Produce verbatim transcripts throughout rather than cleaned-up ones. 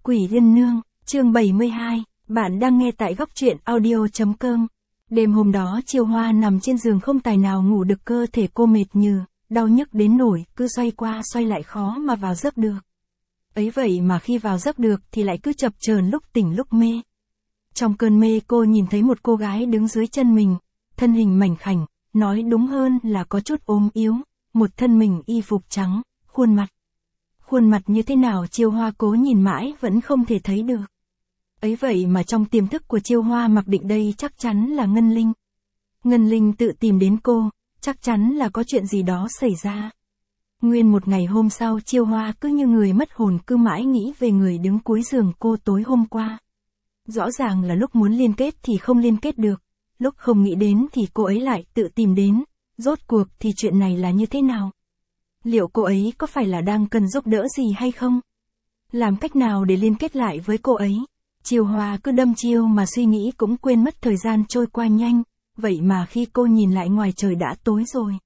Quỷ Liên Nương, chương bảy mươi hai, bạn đang nghe tại góc truyện audio.com. Đêm hôm đó Chiêu Hoa nằm trên giường không tài nào ngủ được, cơ thể cô mệt nhừ, đau nhức đến nổi, cứ xoay qua xoay lại khó mà vào giấc được. Ấy vậy mà khi vào giấc được thì lại cứ chập chờn, lúc tỉnh lúc mê. Trong cơn mê cô nhìn thấy một cô gái đứng dưới chân mình, thân hình mảnh khảnh, nói đúng hơn là có chút ốm yếu, một thân mình y phục trắng, khuôn mặt. Khuôn mặt như thế nào Chiêu Hoa cố nhìn mãi vẫn không thể thấy được. Ấy vậy mà trong tiềm thức của Chiêu Hoa mặc định đây chắc chắn là Ngân Linh. Ngân Linh tự tìm đến cô, chắc chắn là có chuyện gì đó xảy ra. Nguyên một ngày hôm sau Chiêu Hoa cứ như người mất hồn, cứ mãi nghĩ về người đứng cuối giường cô tối hôm qua. Rõ ràng là lúc muốn liên kết thì không liên kết được, lúc không nghĩ đến thì cô ấy lại tự tìm đến, rốt cuộc thì chuyện này là như thế nào? Liệu cô ấy có phải là đang cần giúp đỡ gì hay không? Làm cách nào để liên kết lại với cô ấy? Chiêu Hoa cứ đâm chiêu mà suy nghĩ cũng quên mất thời gian trôi qua nhanh, vậy mà khi cô nhìn lại ngoài trời đã tối rồi.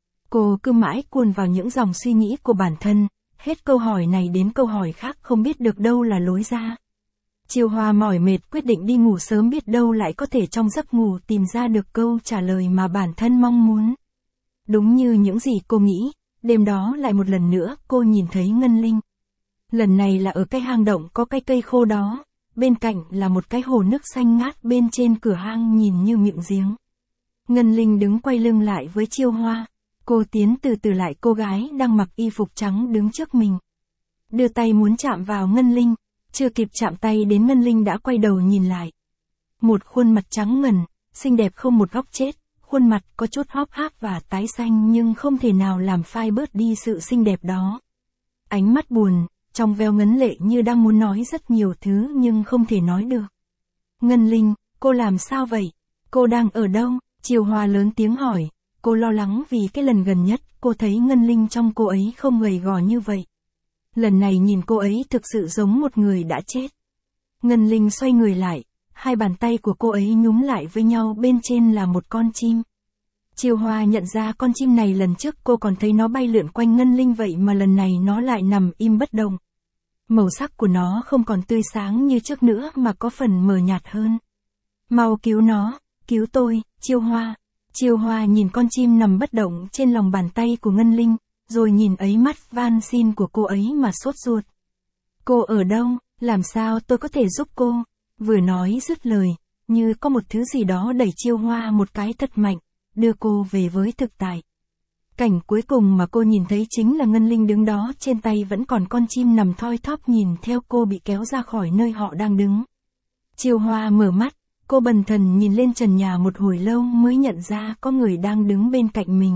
Cô cứ mãi cuốn vào những dòng suy nghĩ của bản thân, hết câu hỏi này đến câu hỏi khác không biết được đâu là lối ra. Chiêu Hoa mỏi mệt quyết định đi ngủ sớm, biết đâu lại có thể trong giấc ngủ tìm ra được câu trả lời mà bản thân mong muốn. Đúng như những gì cô nghĩ, đêm đó lại một lần nữa cô nhìn thấy Ngân Linh. Lần này là ở cái hang động có cái cây khô đó, bên cạnh là một cái hồ nước xanh ngát, bên trên cửa hang nhìn như miệng giếng. Ngân Linh đứng quay lưng lại với Chiêu Hoa, cô tiến từ từ lại cô gái đang mặc y phục trắng đứng trước mình. Đưa tay muốn chạm vào Ngân Linh, chưa kịp chạm tay đến Ngân Linh đã quay đầu nhìn lại. Một khuôn mặt trắng ngần, xinh đẹp không một góc chết, khuôn mặt có chút hóp háp và tái xanh nhưng không thể nào làm phai bớt đi sự xinh đẹp đó. Ánh mắt buồn, trong veo ngấn lệ như đang muốn nói rất nhiều thứ nhưng không thể nói được. Ngân Linh, cô làm sao vậy? Cô đang ở đâu? Chiêu Hoa lớn tiếng hỏi, cô lo lắng vì cái lần gần nhất cô thấy Ngân Linh trong cô ấy không gầy gò như vậy. Lần này nhìn cô ấy thực sự giống một người đã chết. Ngân Linh xoay người lại, hai bàn tay của cô ấy nhúm lại với nhau, bên trên là một con chim. Chiêu Hoa nhận ra con chim này lần trước cô còn thấy nó bay lượn quanh Ngân Linh, vậy mà lần này nó lại nằm im bất động. Màu sắc của nó không còn tươi sáng như trước nữa mà có phần mờ nhạt hơn. Mau cứu nó, cứu tôi, Chiêu Hoa. Chiêu Hoa nhìn con chim nằm bất động trên lòng bàn tay của Ngân Linh, rồi nhìn ấy mắt van xin của cô ấy mà sốt ruột. Cô ở đâu, làm sao tôi có thể giúp cô? Vừa nói dứt lời, như có một thứ gì đó đẩy Chiêu Hoa một cái thật mạnh, đưa cô về với thực tại. Cảnh cuối cùng mà cô nhìn thấy chính là Ngân Linh đứng đó, trên tay vẫn còn con chim nằm thoi thóp nhìn theo cô bị kéo ra khỏi nơi họ đang đứng. Chiêu Hoa mở mắt, cô bần thần nhìn lên trần nhà một hồi lâu mới nhận ra có người đang đứng bên cạnh mình.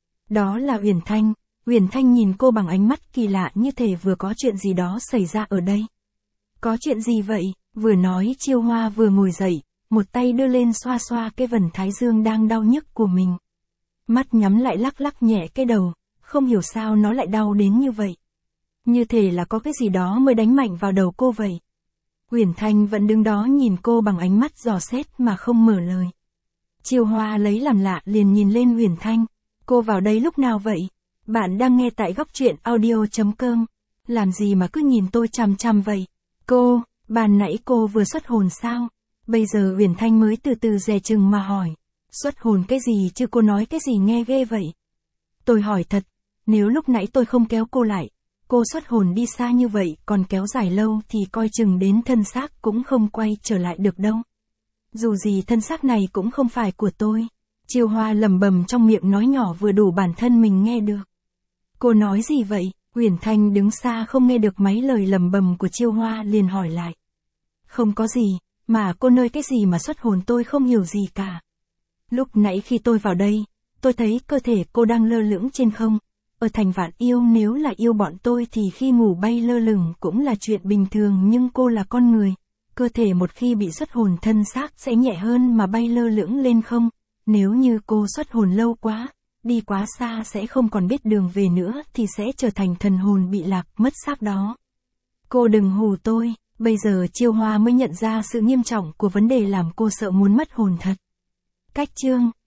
Đó là Uyển Thanh. Uyển Thanh nhìn cô bằng ánh mắt kỳ lạ, như thể vừa có chuyện gì đó xảy ra ở đây. Có chuyện gì vậy? Vừa nói Chiêu Hoa vừa ngồi dậy, một tay đưa lên xoa xoa cái vần thái dương đang đau nhức của mình. Mắt nhắm lại lắc lắc nhẹ cái đầu, không hiểu sao nó lại đau đến như vậy. Như thể là có cái gì đó mới đánh mạnh vào đầu cô vậy. Uyển Thanh vẫn đứng đó nhìn cô bằng ánh mắt dò xét mà không mở lời. Chiêu Hoa lấy làm lạ liền nhìn lên Uyển Thanh, cô vào đây lúc nào vậy? Bạn đang nghe tại góc truyện audio.com. Làm gì mà cứ nhìn tôi chằm chằm vậy? Cô, ban nãy cô vừa xuất hồn sao? Bây giờ Uyển Thanh mới từ từ dè chừng mà hỏi. Xuất hồn cái gì chứ, cô nói cái gì nghe ghê vậy? Tôi hỏi thật, nếu lúc nãy tôi không kéo cô lại, cô xuất hồn đi xa như vậy, còn kéo dài lâu thì coi chừng đến thân xác cũng không quay trở lại được đâu. Dù gì thân xác này cũng không phải của tôi. Chiêu Hoa lẩm bẩm trong miệng, nói nhỏ vừa đủ bản thân mình nghe được. Cô nói gì vậy? Uyển Thanh đứng xa không nghe được mấy lời lẩm bẩm của Chiêu Hoa liền hỏi lại. Không có gì, mà cô nơi cái gì mà xuất hồn tôi không hiểu gì cả. Lúc nãy khi tôi vào đây, tôi thấy cơ thể cô đang lơ lửng trên không. Ở thành Vạn Yêu nếu là yêu bọn tôi thì khi ngủ bay lơ lửng cũng là chuyện bình thường, nhưng cô là con người. Cơ thể một khi bị xuất hồn thân xác sẽ nhẹ hơn mà bay lơ lửng lên không. Nếu như cô xuất hồn lâu quá, đi quá xa sẽ không còn biết đường về nữa thì sẽ trở thành thần hồn bị lạc mất xác đó. Cô đừng hù tôi. Bây giờ Chiêu Hoa mới nhận ra sự nghiêm trọng của vấn đề làm cô sợ muốn mất hồn thật. Cách chương